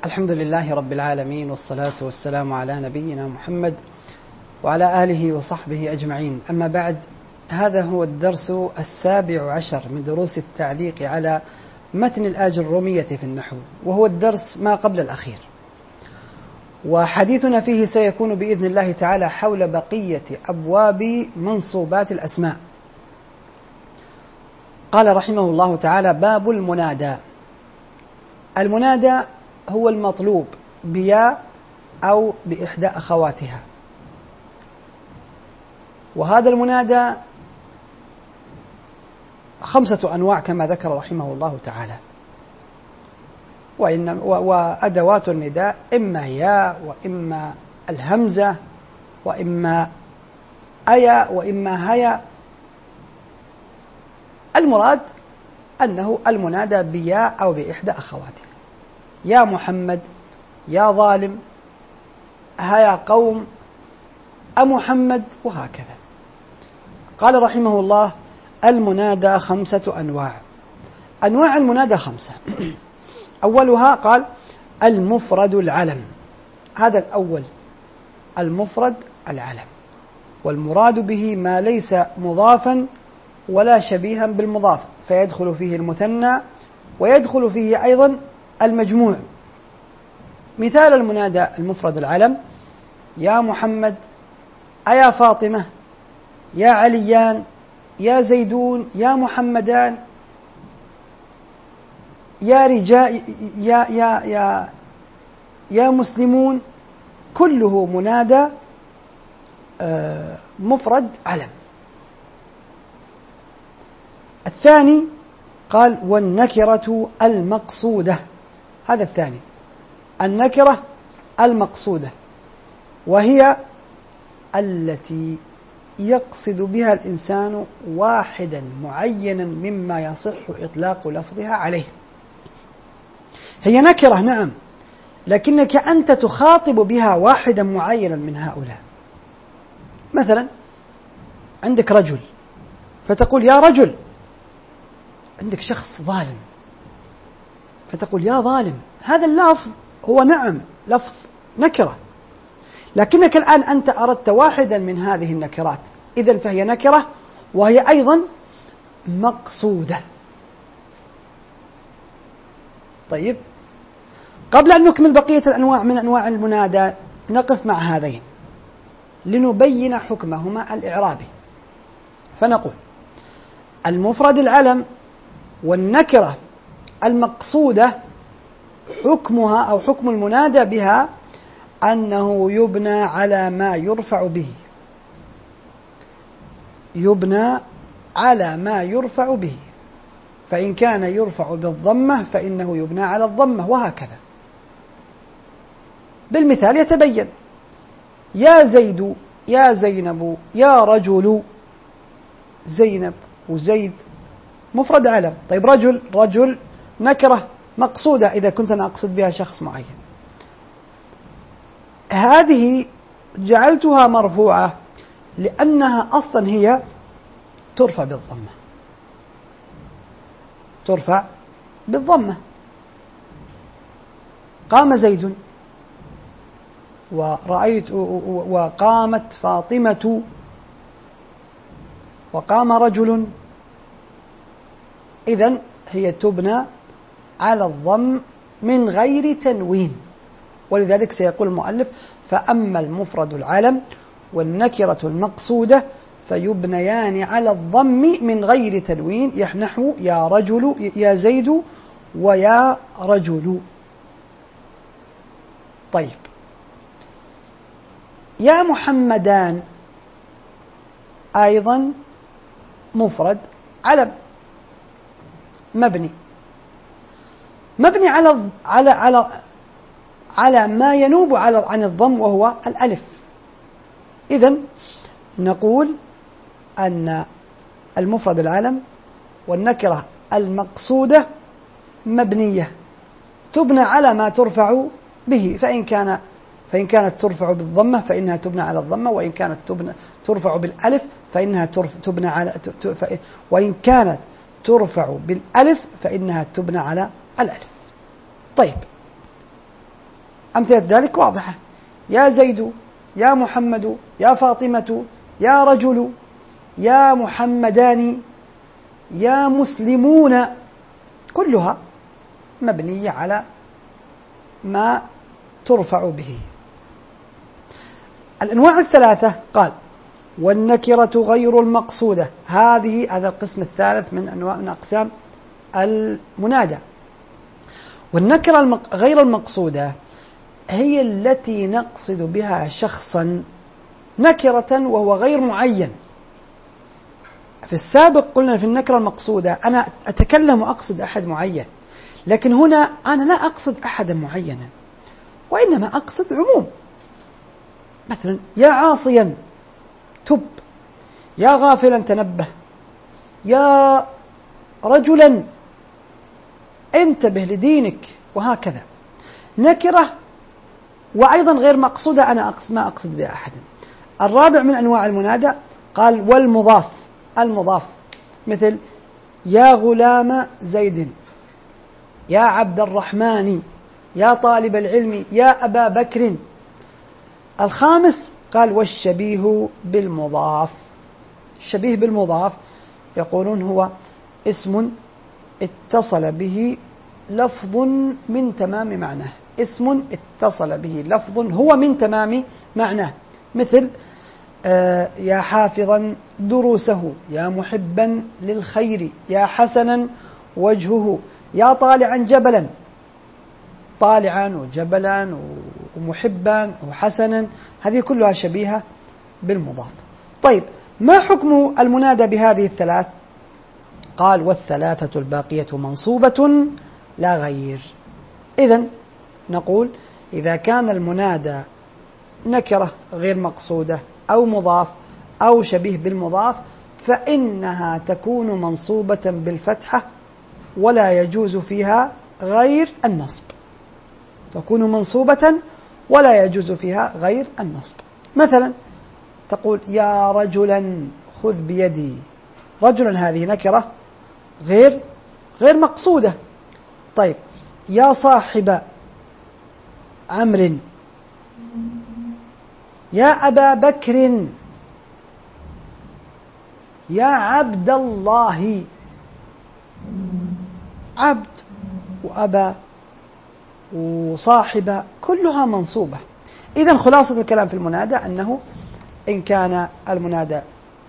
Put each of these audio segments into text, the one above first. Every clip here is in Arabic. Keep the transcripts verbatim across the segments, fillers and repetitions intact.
الحمد لله رب العالمين، والصلاة والسلام على نبينا محمد وعلى آله وصحبه أجمعين. أما بعد، هذا هو الدرس السابع عشر من دروس التعليق على متن الآجرومية في النحو، وهو الدرس ما قبل الأخير، وحديثنا فيه سيكون بإذن الله تعالى حول بقية أبواب منصوبات الأسماء. قال رحمه الله تعالى: باب المنادى. المنادى هو المطلوب بياء أو بإحدى أخواتها، وهذا المنادى خمسة أنواع كما ذكر رحمه الله تعالى، وإن وأدوات النداء إما ياء وإما الهمزة وإما أيا وإما هيا. المراد أنه المنادى بياء أو بإحدى أخواتها: يا محمد، يا ظالم، هيا قوم، أمحمد، وهكذا. قال رحمه الله: المنادى خمسة أنواع. أنواع المنادى خمسة. أولها قال: المفرد العلم. هذا الأول، المفرد العلم، والمراد به ما ليس مضافا ولا شبيها بالمضاف، فيدخل فيه المثنى ويدخل فيه أيضا المجموع. مثال المنادى المفرد العلم: يا محمد، أيا فاطمة، يا عليان، يا زيدون، يا محمدان، يا رجال، يا يا يا يا مسلمون. كله منادى مفرد علم. الثاني قال: والنكرة المقصودة. هذا الثاني، النكرة المقصودة، وهي التي يقصد بها الإنسان واحدا معينا مما يصح إطلاق لفظها عليه. هي نكرة نعم، لكنك أنت تخاطب بها واحدا معينا من هؤلاء. مثلا عندك رجل فتقول: يا رجل. عندك شخص ظالم فتقول: يا ظالم. هذا اللفظ هو نعم لفظ نكرة، لكنك الآن أنت أردت واحدا من هذه النكرات، إذن فهي نكرة وهي أيضا مقصودة. طيب، قبل أن نكمل بقية الأنواع من أنواع المنادى نقف مع هذين لنبين حكمهما الإعرابي. فنقول: المفرد العلم والنكرة المقصودة حكمها أو حكم المنادى بها أنه يبنى على ما يرفع به، يبنى على ما يرفع به، فإن كان يرفع بالضمة فإنه يبنى على الضمة، وهكذا. بالمثال يتبين: يا زيد، يا زينب، يا رجل. زينب وزيد مفرد علم. طيب، رجل، رجل نكرة مقصودة إذا كنت أنا أقصد بها شخص معين. هذه جعلتها مرفوعة لأنها أصلا هي ترفع بالضمة، ترفع بالضمة. قام زيد، ورأيت وقامت فاطمة، وقام رجل. إذن هي تبنى على الضم من غير تنوين، ولذلك سيقول المؤلف: فأما المفرد العلم والنكرة المقصودة فيبنيان على الضم من غير تنوين، نحو يا رجل، يا زيد، ويا رجل. طيب، يا محمدان أيضا مفرد علم مبني مبني على على على على ما ينوب على عن الضم، وهو الألف. إذن نقول أن المفرد العلم والنكرة المقصودة مبنية، تبنى على ما ترفع به، فإن كان فإن كانت ترفع بالضمة فإنها تبنى على الضمة، وإن كانت تبنى ترفع بالألف فإنها تبنى على وإن كانت ترفع بالألف فإنها تبنى على الألف. طيب، أمثلة ذلك واضحة: يا زيد، يا محمد، يا فاطمة، يا رجل، يا محمدان، يا مسلمون، كلها مبنية على ما ترفع به. الأنواع الثلاثة قال: والنكرة غير المقصودة. هذه هذا القسم الثالث من أنواع من أقسام المنادى. والنكرة غير المقصودة هي التي نقصد بها شخصا نكرة وهو غير معين. في السابق قلنا في النكرة المقصودة أنا أتكلم وأقصد أحد معين، لكن هنا أنا لا أقصد أحدا معينا، وإنما أقصد عموم. مثلا: يا عاصيا تب، يا غافلا تنبه، يا رجلا انتبه لدينك، وهكذا. نكرة وأيضا غير مقصودة أنا أقصد ما أقصد بها أحدا. الرابع من أنواع المنادى قال: والمضاف. المضاف مثل: يا غلام زيد، يا عبد الرحمن، يا طالب العلم، يا أبا بكر. الخامس قال: والشبيه بالمضاف. الشبيه بالمضاف يقولون هو اسم اتصل به لفظ من تمام معناه. اسم اتصل به لفظ هو من تمام معناه، مثل: آه يا حافظا دروسه، يا محبا للخير، يا حسنا وجهه، يا طالعا جبلا. طالعا وجبلا ومحبا وحسنا، هذه كلها شبيهة بالمضاف. طيب، ما حكم المنادى بهذه الثلاث؟ قال: والثلاثة الباقية منصوبة لا غير. إذن نقول: إذا كان المنادى نكرة غير مقصودة أو مضاف أو شبيه بالمضاف فإنها تكون منصوبة بالفتحة ولا يجوز فيها غير النصب. تكون منصوبة ولا يجوز فيها غير النصب. مثلا تقول: يا رجلا خذ بيدي. رجلا هذه نكرة غير غير مقصودة. طيب: يا صاحب عمرو، يا أبا بكر، يا عبد الله. عبد وأبا وصاحب كلها منصوبة. إذن خلاصة الكلام في المنادى أنه إن كان المنادى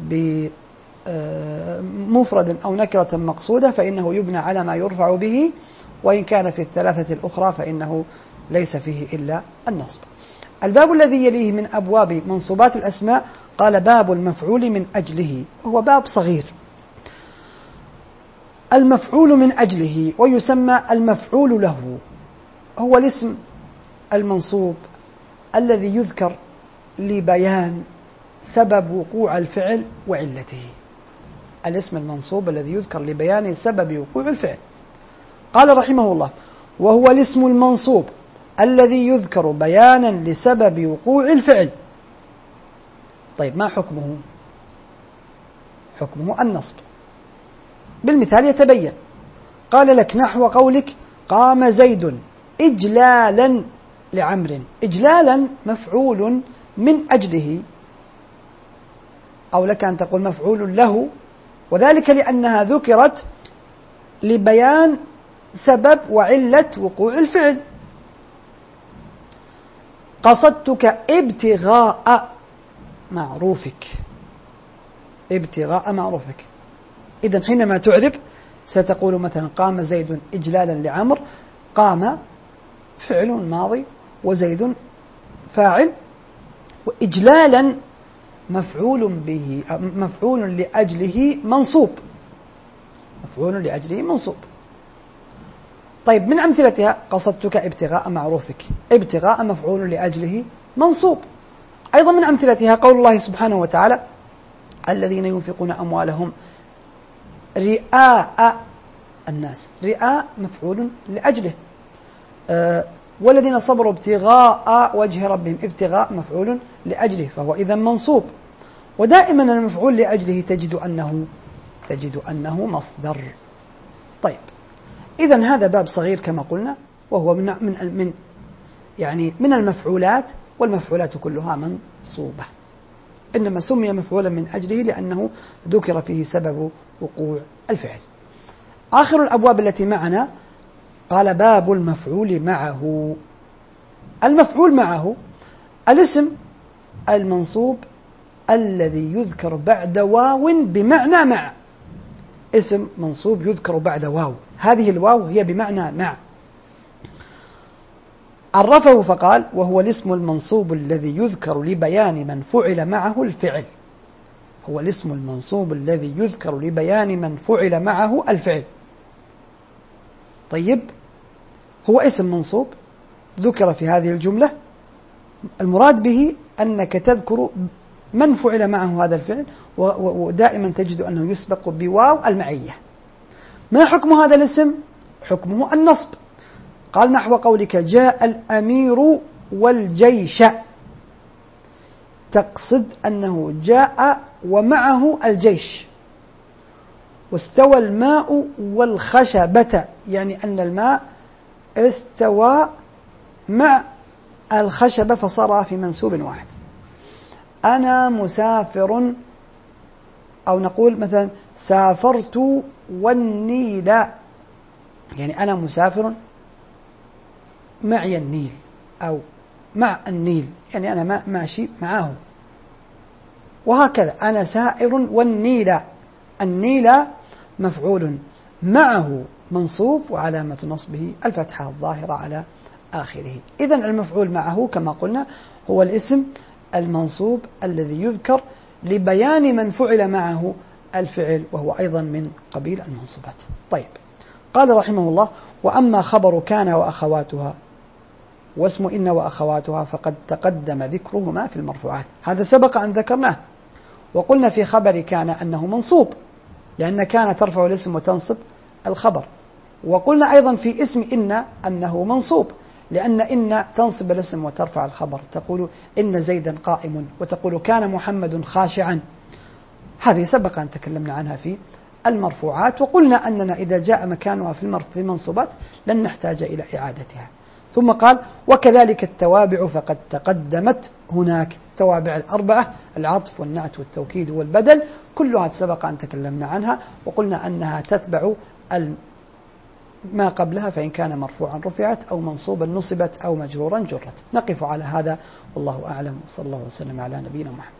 بمفرد أو نكرة مقصودة فإنه يبنى على ما يرفع به، وإن كان في الثلاثة الأخرى فإنه ليس فيه إلا النصب. الباب الذي يليه من أبواب منصوبات الأسماء قال: باب المفعول من أجله. هو باب صغير. المفعول من أجله ويسمى المفعول له، هو الاسم المنصوب الذي يذكر لبيان سبب وقوع الفعل وعلته. الاسم المنصوب الذي يذكر لبيان سبب وقوع الفعل. قال رحمه الله: وهو الاسم المنصوب الذي يذكر بيانا لسبب وقوع الفعل. طيب، ما حكمه؟ حكمه النصب. بالمثال يتبين. قال لك: نحو قولك: قام زيد إجلالا لعمر. إجلالا مفعول من أجله، أو لك أن تقول مفعول له، وذلك لأنها ذكرت لبيان سبب وعلة وقوع الفعل. قصدتك ابتغاء معروفك. ابتغاء معروفك. إذن حينما تعرب ستقول مثلا: قام زيد إجلالا لعمر. قام فعل ماضي وزيد فاعل، وإجلالا مفعول به مفعول لأجله منصوب. مفعول لأجله منصوب. طيب، من أمثلتها: قصدتك ابتغاء معروفك. ابتغاء مفعول لأجله منصوب. أيضا من أمثلتها قول الله سبحانه وتعالى: الذين ينفقون أموالهم رئاء الناس. رئاء مفعول لأجله. أه والذين صبروا ابتغاء وجه ربهم. ابتغاء مفعول لأجله، فهو إذا منصوب. ودائما المفعول لأجله تجد أنه تجد أنه مصدر. طيب، إذن هذا باب صغير كما قلنا، وهو من من من يعني من المفعولات، والمفعولات كلها منصوبة، إنما سمي مفعولا من أجله لأنه ذكر فيه سبب وقوع الفعل. آخر الأبواب التي معنا قال باب المفعول معه. المفعول معه الاسم المنصوب الذي يذكر بعد واو بمعنى مع. اسم منصوب يذكر بعد واو، هذه الواو هي بمعنى مع. عرفه فقال وهو الاسم المنصوب الذي يذكر لبيان من فعل معه الفعل. هو الاسم المنصوب الذي يذكر لبيان من فعل معه الفعل. طيب، هو اسم منصوب ذكر في هذه الجملة، المراد به أنك تذكر من فعل معه هذا الفعل، ودائما تجد أنه يسبق بواو المعية. ما حكم هذا الاسم؟ حكمه النصب. قال نحو قولك جاء الأمير والجيش، تقصد أنه جاء ومعه الجيش. واستوى الماء والخشبة، يعني أن الماء استوى مع الخشبة فصار في منسوب واحد. أنا مسافر، أو نقول مثلا سافرت والنيل، يعني أنا مسافر معي النيل، أو مع النيل، يعني أنا ماشي معه. وهكذا أنا سائر والنيل، النيل مفعول معه منصوب وعلامة نصبه الفتحة الظاهرة على آخره. إذن المفعول معه كما قلنا هو الاسم المنصوب الذي يذكر لبيان من فعل معه الفعل، وهو أيضا من قبيل المنصوبات. طيب، قال رحمه الله وأما خبر كان وأخواتها واسم إن وأخواتها فقد تقدم ذكرهما في المرفوعات. هذا سبق أن ذكرناه، وقلنا في خبر كان أنه منصوب لأن كان ترفع الاسم وتنصب الخبر. وقلنا أيضا في اسم إن أنه منصوب لأن إن تنصب الاسم وترفع الخبر، تقول إن زيدا قائم، وتقول كان محمد خاشعا. هذه سبق أن تكلمنا عنها في المرفوعات، وقلنا أننا إذا جاء مكانها في المنصوبات لن نحتاج إلى إعادتها. ثم قال وكذلك التوابع فقد تقدمت هناك. التوابع الأربعة العطف والنعت والتوكيد والبدل كلها سبق أن تكلمنا عنها، وقلنا أنها تتبع ما قبلها، فإن كان مرفوعا رفعت أو منصوبا نصبت أو مجرورا جرت. نقف على هذا والله أعلم، صلى الله وسلم على نبينا محمد.